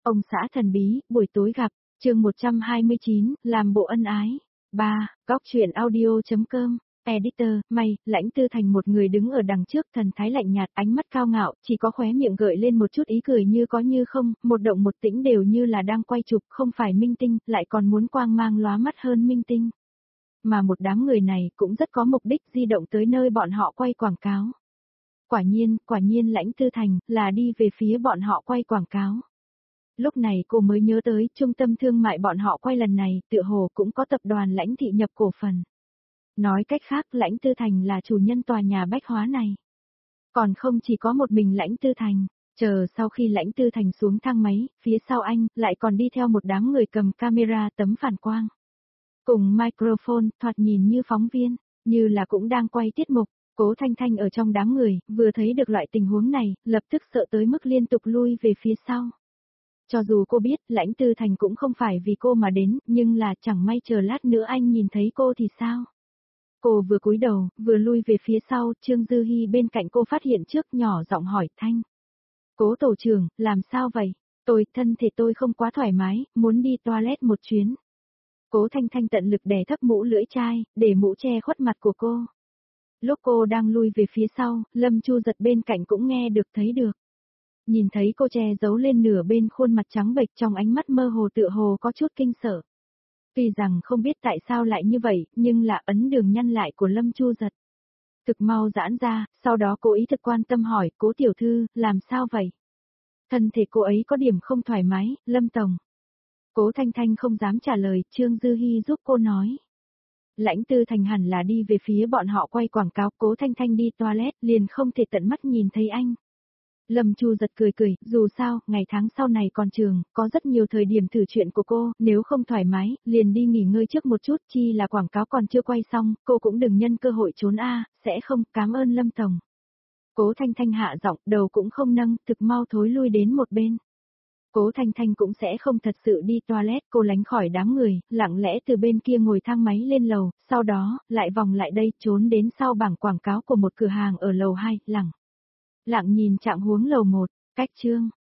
Ông xã thần bí, buổi tối gặp, chương 129, làm bộ ân ái. 3. Góc truyện audio.com. Editor, mày, Lãnh Tư Thành một người đứng ở đằng trước, thần thái lạnh nhạt, ánh mắt cao ngạo, chỉ có khóe miệng gợi lên một chút ý cười như có như không, một động một tĩnh đều như là đang quay chụp, không phải minh tinh, lại còn muốn quang mang lóa mắt hơn minh tinh. Mà một đám người này cũng rất có mục đích, di động tới nơi bọn họ quay quảng cáo. Quả nhiên Lãnh Tư Thành là đi về phía bọn họ quay quảng cáo. Lúc này cô mới nhớ tới trung tâm thương mại bọn họ quay lần này, tựa hồ cũng có tập đoàn Lãnh thị nhập cổ phần. Nói cách khác, Lãnh Tư Thành là chủ nhân tòa nhà bách hóa này. Còn không chỉ có một mình Lãnh Tư Thành, chờ sau khi Lãnh Tư Thành xuống thang máy, phía sau anh lại còn đi theo một đám người cầm camera tấm phản quang. Cùng microphone, thoạt nhìn như phóng viên, như là cũng đang quay tiết mục. Cố Thanh Thanh ở trong đám người, vừa thấy được loại tình huống này, lập tức sợ tới mức liên tục lui về phía sau. Cho dù cô biết, Lãnh Tư Thành cũng không phải vì cô mà đến, nhưng là chẳng may chờ lát nữa anh nhìn thấy cô thì sao? Cô vừa cúi đầu, vừa lui về phía sau, Trương Dư Hi bên cạnh cô phát hiện trước, nhỏ giọng hỏi Thanh. Cố tổ trưởng, làm sao vậy? Thân thể tôi không quá thoải mái, muốn đi toilet một chuyến. Cố Thanh Thanh tận lực đè thấp mũ lưỡi chai, để mũ che khuất mặt của cô. Lúc cô đang lui về phía sau, Lâm Chu Giật bên cạnh cũng nghe được thấy được. Nhìn thấy cô che giấu lên nửa bên khuôn mặt trắng bệch, trong ánh mắt mơ hồ tựa hồ có chút kinh sợ. Tuy rằng không biết tại sao lại như vậy, nhưng là ấn đường nhăn lại của Lâm Chu Giật. Thực mau giãn ra, sau đó cô ý thực quan tâm hỏi, Cố tiểu thư, làm sao vậy? Thân thể cô ấy có điểm không thoải mái, Lâm tổng. Cố Thanh Thanh không dám trả lời, Trương Dư Hi giúp cô nói. Lãnh Tư Thành hẳn là đi về phía bọn họ quay quảng cáo, Cố Thanh Thanh đi toilet, liền không thể tận mắt nhìn thấy anh. Lâm Chu Giật cười, dù sao, ngày tháng sau này còn trường, có rất nhiều thời điểm thử chuyện của cô, nếu không thoải mái, liền đi nghỉ ngơi trước một chút, chi là quảng cáo còn chưa quay xong, cô cũng đừng nhân cơ hội trốn sẽ không, cảm ơn Lâm tổng. Cố Thanh Thanh hạ giọng, đầu cũng không nâng, thực mau thối lui đến một bên. Cố Thanh Thanh cũng sẽ không thật sự đi toilet, cô lánh khỏi đám người, lặng lẽ từ bên kia ngồi thang máy lên lầu, sau đó, lại vòng lại đây, trốn đến sau bảng quảng cáo của một cửa hàng ở lầu 2, lặng nhìn trạng huống lầu 1, cách chương.